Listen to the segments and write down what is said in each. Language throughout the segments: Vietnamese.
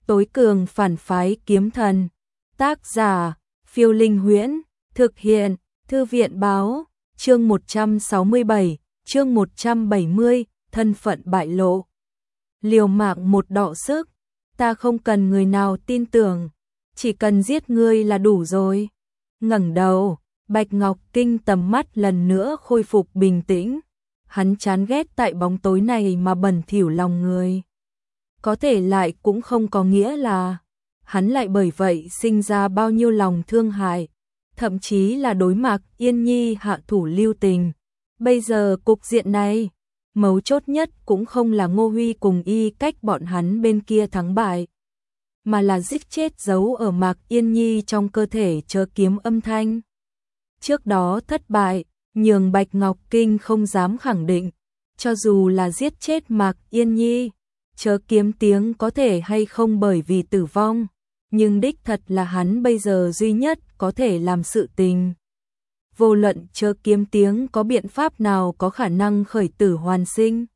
Tối cường phản phái kiếm thần. Tác giả, Phiêu Linh Huyễn. Thực hiện, Thư viện báo. Chương 167, chương 170, thân phận bại lộ. Liều mạng một đọ sức, ta không cần người nào tin tưởng, chỉ cần giết ngươi là đủ rồi. Ngẩng đầu, Bạch Ngọc Kinh tầm mắt lần nữa khôi phục bình tĩnh. Hắn chán ghét tại bóng tối này mà bẩn thỉu lòng người. Có thể lại cũng không có nghĩa là hắn lại bởi vậy sinh ra bao nhiêu lòng thương hại, thậm chí là đối Mạc Yên Nhi hạ thủ lưu tình. Bây giờ cục diện này, mấu chốt nhất cũng không là Ngô Huy cùng Y Cách bọn hắn bên kia thắng bại, mà là giết chết giấu ở Mạc Yên Nhi trong cơ thể chớ kiếm âm thanh. Trước đó thất bại, nhường Bạch Ngọc Kinh không dám khẳng định, cho dù là giết chết Mạc Yên Nhi, chớ kiếm tiếng có thể hay không bởi vì tử vong, nhưng đích thật là hắn bây giờ duy nhất có thể làm sự tình. Vô luận chớ kiếm tiếng có biện pháp nào có khả năng khởi tử hoàn sinh,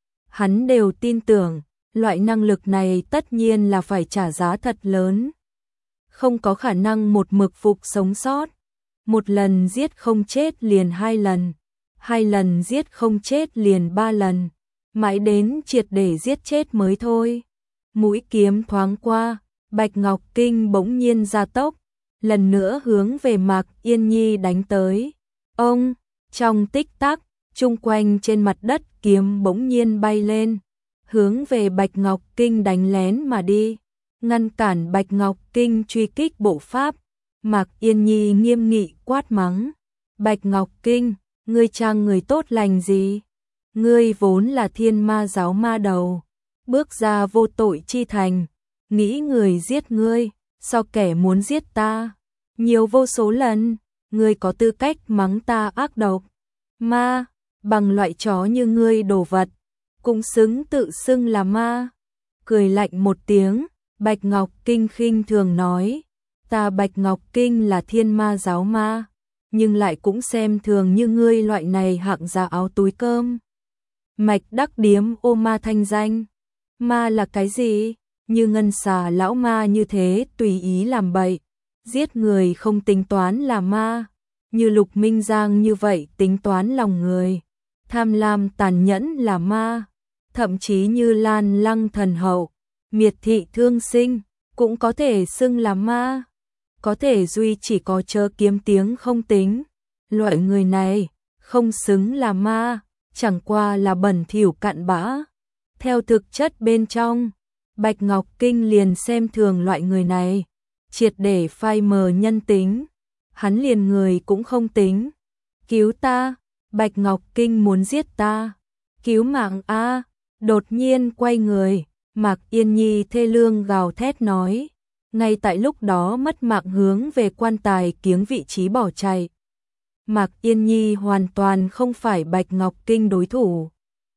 hắn đều tin tưởng, loại năng lực này tất nhiên là phải trả giá thật lớn. Không có khả năng một mực phục sống sót. Một lần giết không chết liền 2 lần, 2 lần giết không chết liền 3 lần, mãi đến triệt để giết chết mới thôi. Mũi kiếm thoáng qua, Bạch Ngọc Kinh bỗng nhiên gia tốc, lần nữa hướng về Mạc Yên Nhi đánh tới. Ông, trong tích tắc, chung quanh trên mặt đất kiếm bỗng nhiên bay lên, hướng về Bạch Ngọc Kinh đánh lén mà đi, ngăn cản Bạch Ngọc Kinh truy kích bộ pháp. Mạc Yên Nhi nghiêm nghị quát mắng. Bạch Ngọc Kinh, ngươi trang người tốt lành gì? Ngươi vốn là thiên ma giáo ma đầu, bước ra vô tội chi thành, nghĩ người giết ngươi, sao kẻ muốn giết ta? Nhiều vô số lần, ngươi có tư cách mắng ta ác độc. Ma, bằng loại chó như ngươi đồ vật, cũng xứng tự xưng là ma. Cười lạnh một tiếng, Bạch Ngọc Kinh khinh thường nói. Ta Bạch Ngọc Kinh là thiên ma giáo ma, nhưng lại cũng xem thường như ngươi loại này hạng giá áo túi cơm. Mạch đắc điếm ô ma thanh danh. Ma là cái gì? Như ngân xà lão ma như thế tùy ý làm bậy, giết người không tính toán là ma. Như Lục Minh Giang như vậy tính toán lòng người, tham lam tàn nhẫn là ma. Thậm chí như Lan Lăng thần hậu, miệt thị thương sinh, cũng có thể xưng là ma. Có thể duy chỉ có chớ kiếm tiếng không tính. Loại người này không xứng là ma, chẳng qua là bẩn thỉu cặn bã. Theo thực chất bên trong, Bạch Ngọc Kinh liền xem thường loại người này, triệt để phai mờ nhân tính. Hắn liền người cũng không tính. Cứu ta, Bạch Ngọc Kinh muốn giết ta. Cứu mạng a! Đột nhiên quay người, Mạc Yên Nhi thê lương gào thét nói. Ngay tại lúc đó mất mạng hướng về quan tài kiếng vị trí bỏ chạy. Mạc Yên Nhi hoàn toàn không phải Bạch Ngọc Kinh đối thủ.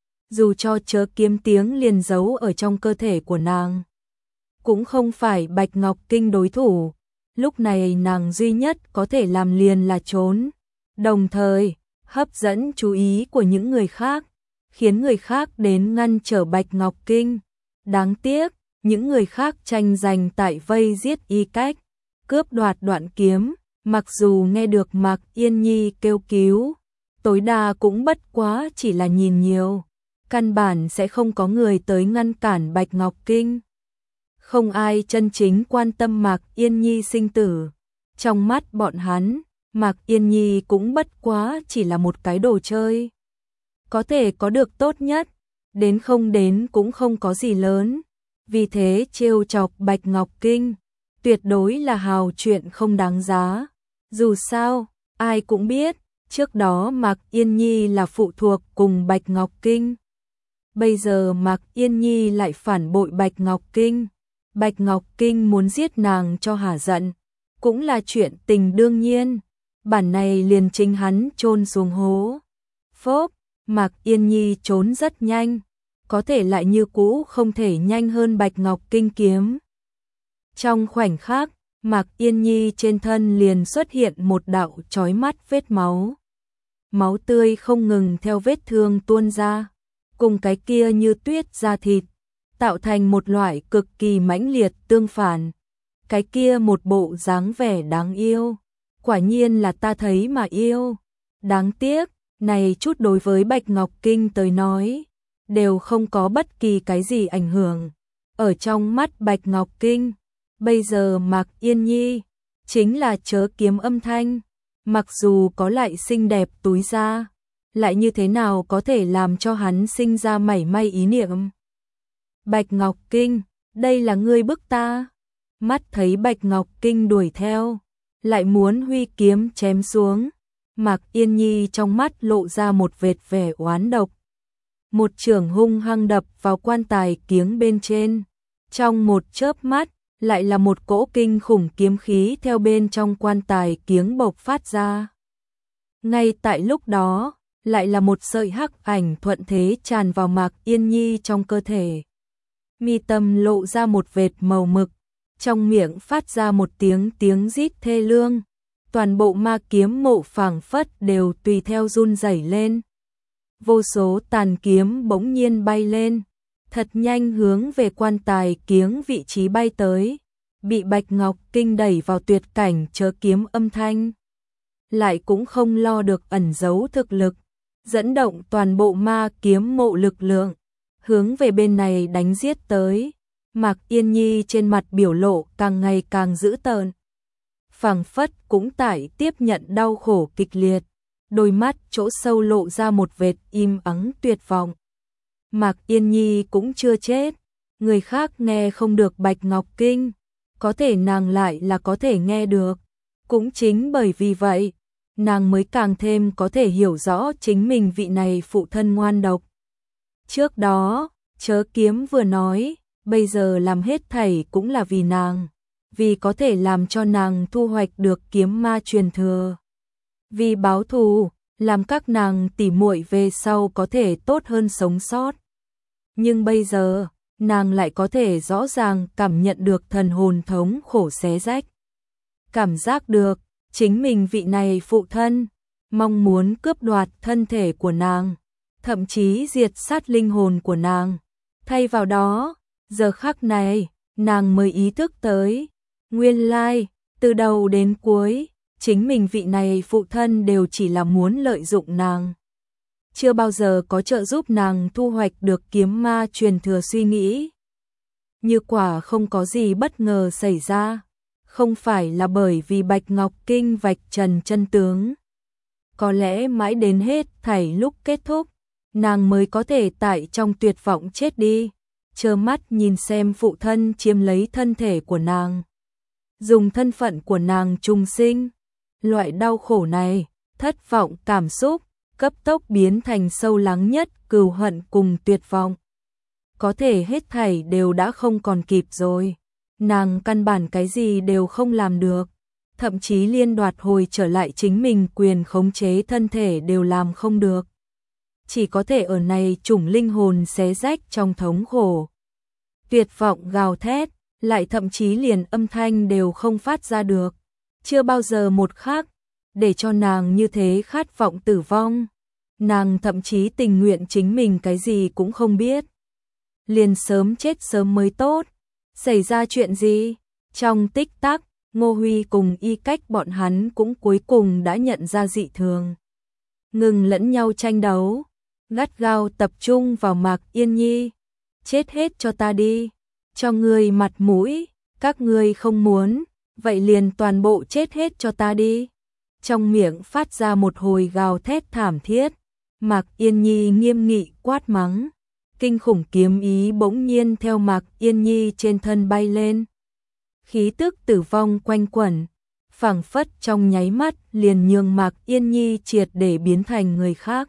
Dù cho chớ kiếm tiếng liền giấu ở trong cơ thể của nàng, cũng không phải Bạch Ngọc Kinh đối thủ. Lúc này nàng duy nhất có thể làm liền là trốn, đồng thời hấp dẫn chú ý của những người khác, khiến người khác đến ngăn trở Bạch Ngọc Kinh. Đáng tiếc, những người khác tranh giành tại vây giết Y Cách, cướp đoạt đoạn kiếm, mặc dù nghe được Mạc Yên Nhi kêu cứu, tối đa cũng bất quá chỉ là nhìn nhiều, căn bản sẽ không có người tới ngăn cản Bạch Ngọc Kinh. Không ai chân chính quan tâm Mạc Yên Nhi sinh tử. Trong mắt bọn hắn, Mạc Yên Nhi cũng bất quá chỉ là một cái đồ chơi. Có thể có được tốt nhất, đến không đến cũng không có gì lớn. Vì thế trêu chọc Bạch Ngọc Kinh, tuyệt đối là hào chuyện không đáng giá. Dù sao, ai cũng biết, trước đó Mạc Yên Nhi là phụ thuộc cùng Bạch Ngọc Kinh. Bây giờ Mạc Yên Nhi lại phản bội Bạch Ngọc Kinh. Bạch Ngọc Kinh muốn giết nàng cho hả giận, cũng là chuyện tình đương nhiên. Bản này liền chính hắn chôn xuống hố. Phốp, Mạc Yên Nhi trốn rất nhanh, có thể lại như cũ không thể nhanh hơn Bạch Ngọc Kinh kiếm. Trong khoảnh khắc, Mạc Yên Nhi trên thân liền xuất hiện một đạo chói mắt vết máu. Máu tươi không ngừng theo vết thương tuôn ra, cùng cái kia như tuyết da thịt, tạo thành một loại cực kỳ mãnh liệt tương phản. Cái kia một bộ dáng vẻ đáng yêu, quả nhiên là ta thấy mà yêu. Đáng tiếc, này chút đối với Bạch Ngọc Kinh tới nói, đều không có bất kỳ cái gì ảnh hưởng. Ở trong mắt Bạch Ngọc Kinh, bây giờ Mạc Yên Nhi chính là chớ kiếm âm thanh, mặc dù có lại xinh đẹp túi ra, lại như thế nào có thể làm cho hắn sinh ra mảy may ý niệm. Bạch Ngọc Kinh, đây là ngươi bức ta. Mắt thấy Bạch Ngọc Kinh đuổi theo, lại muốn huy kiếm chém xuống, Mạc Yên Nhi trong mắt lộ ra một vệt vẻ oán độc. Một chưởng hung hăng đập vào quan tài kiếng bên trên, trong một chớp mắt, lại là một cỗ kinh khủng kiếm khí theo bên trong quan tài kiếng bộc phát ra. Ngay tại lúc đó, lại là một sợi hắc ảnh thuận thế tràn vào Mạc Yên Nhi trong cơ thể. Mi tâm lộ ra một vệt màu mực, trong miệng phát ra một tiếng rít thê lương. Toàn bộ ma kiếm mộ phảng phất đều tùy theo run rẩy lên. Vô số tàn kiếm bỗng nhiên bay lên, thật nhanh hướng về quan tài kiếng vị trí bay tới, bị Bạch Ngọc Kinh đẩy vào tuyệt cảnh chớ kiếm âm thanh. Lại cũng không lo được ẩn giấu thực lực, dẫn động toàn bộ ma kiếm mộ lực lượng, hướng về bên này đánh giết tới. Mạc Yên Nhi trên mặt biểu lộ càng ngày càng dữ tợn, phảng phất cũng tại tiếp nhận đau khổ kịch liệt, đôi mắt chỗ sâu lộ ra một vệt im ắng tuyệt vọng. Mạc Yên Nhi cũng chưa chết, người khác nghe không được Bạch Ngọc Kinh, có thể nàng lại là có thể nghe được. Cũng chính bởi vì vậy, nàng mới càng thêm có thể hiểu rõ chính mình vị này phụ thân ngoan độc. Trước đó, chớ kiếm vừa nói, bây giờ làm hết thảy cũng là vì nàng, vì có thể làm cho nàng thu hoạch được kiếm ma truyền thừa. Vì báo thù, làm các nàng tỉ muội về sau có thể tốt hơn sống sót. Nhưng bây giờ, nàng lại có thể rõ ràng cảm nhận được thần hồn thống khổ xé rách. Cảm giác được, chính mình vị này phụ thân, mong muốn cướp đoạt thân thể của nàng, thậm chí diệt sát linh hồn của nàng. Thay vào đó, giờ khắc này, nàng mới ý thức tới, nguyên lai, từ đầu đến cuối, chính mình vị này phụ thân đều chỉ là muốn lợi dụng nàng. Chưa bao giờ có trợ giúp nàng thu hoạch được kiếm ma truyền thừa suy nghĩ. Như quả không có gì bất ngờ xảy ra, không phải là bởi vì Bạch Ngọc Kinh vạch trần chân tướng. Có lẽ mãi đến hết thảy lúc kết thúc, nàng mới có thể tại trong tuyệt vọng chết đi, trơ mắt nhìn xem phụ thân chiếm lấy thân thể của nàng, dùng thân phận của nàng trùng sinh. Loại đau khổ này, thất vọng cảm xúc, cấp tốc biến thành sâu lắng nhất cừu hận cùng tuyệt vọng. Có thể hết thảy đều đã không còn kịp rồi, nàng căn bản cái gì đều không làm được, thậm chí liên đoạt hồi trở lại chính mình quyền khống chế thân thể đều làm không được. Chỉ có thể ở này chủng linh hồn xé rách trong thống khổ. Tuyệt vọng gào thét, lại thậm chí liền âm thanh đều không phát ra được. Chưa bao giờ một khắc, để cho nàng như thế khát vọng tử vong. Nàng thậm chí tình nguyện chính mình cái gì cũng không biết. Liền sớm chết sớm mới tốt. Xảy ra chuyện gì? Trong tích tắc, Ngô Huy cùng Y Cách bọn hắn cũng cuối cùng đã nhận ra dị thường. Ngừng lẫn nhau tranh đấu, gắt gao tập trung vào Mạc Yên Nhi. Chết hết cho ta đi, cho ngươi mặt mũi, các ngươi không muốn, vậy liền toàn bộ chết hết cho ta đi. Trong miệng phát ra một hồi gào thét thảm thiết, Mạc Yên Nhi nghiêm nghị quát mắng. Kinh khủng kiếm ý bỗng nhiên theo Mạc Yên Nhi trên thân bay lên. Khí tức tử vong quanh quẩn, phảng phất trong nháy mắt liền nhường Mạc Yên Nhi triệt để biến thành người khác.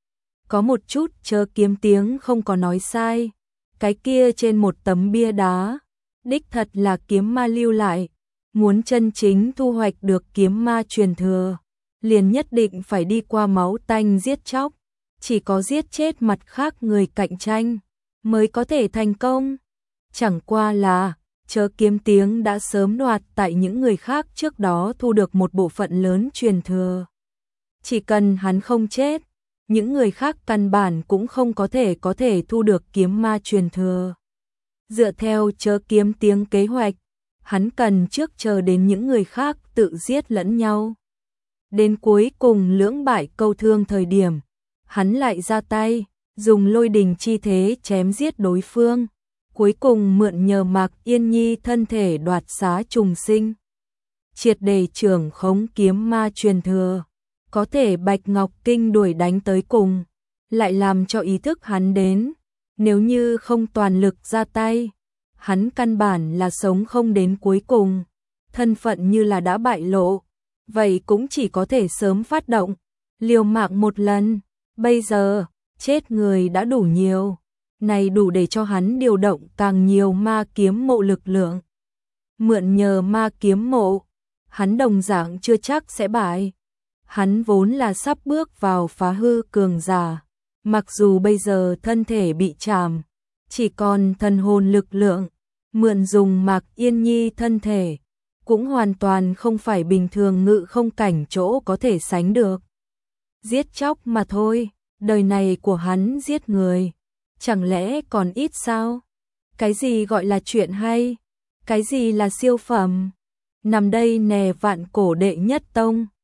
Có một chút chớ kiếm tiếng không có nói sai, cái kia trên một tấm bia đá, đích thật là kiếm ma lưu lại, muốn chân chính thu hoạch được kiếm ma truyền thừa, liền nhất định phải đi qua máu tanh giết chóc, chỉ có giết chết mặt khác người cạnh tranh mới có thể thành công. Chẳng qua là chớ kiếm tiếng đã sớm đoạt tại những người khác trước đó thu được một bộ phận lớn truyền thừa. Chỉ cần hắn không chết, những người khác căn bản cũng không có thể thu được kiếm ma truyền thừa. Dựa theo chớ kiếm tiếng kế hoạch, hắn cần trước chờ đến những người khác tự giết lẫn nhau. Đến cuối cùng lưỡng bại câu thương thời điểm, hắn lại ra tay, dùng lôi đình chi thế chém giết đối phương, cuối cùng mượn nhờ Mạc Yên Nhi thân thể đoạt xá trùng sinh. Triệt để trưởng khống kiếm ma truyền thừa, có thể Bạch Ngọc Kinh đuổi đánh tới cùng, lại làm cho ý thức hắn đến, nếu như không toàn lực ra tay, hắn căn bản là sống không đến cuối cùng, thân phận như là đã bại lộ, vậy cũng chỉ có thể sớm phát động, liều mạng một lần, bây giờ, chết người đã đủ nhiều, này đủ để cho hắn điều động càng nhiều ma kiếm mộ lực lượng. Mượn nhờ ma kiếm mộ, hắn đồng dạng chưa chắc sẽ bại. Hắn vốn là sắp bước vào phá hư cường giả, mặc dù bây giờ thân thể bị chàm, chỉ còn thần hồn lực lượng, mượn dùng Mạc Yên Nhi thân thể, cũng hoàn toàn không phải bình thường ngự không cảnh chỗ có thể sánh được. Giết chóc mà thôi, đời này của hắn giết người, chẳng lẽ còn ít sao? Cái gì gọi là chuyện hay? Cái gì là siêu phẩm? Nằm đây nè vạn cổ đệ nhất tông.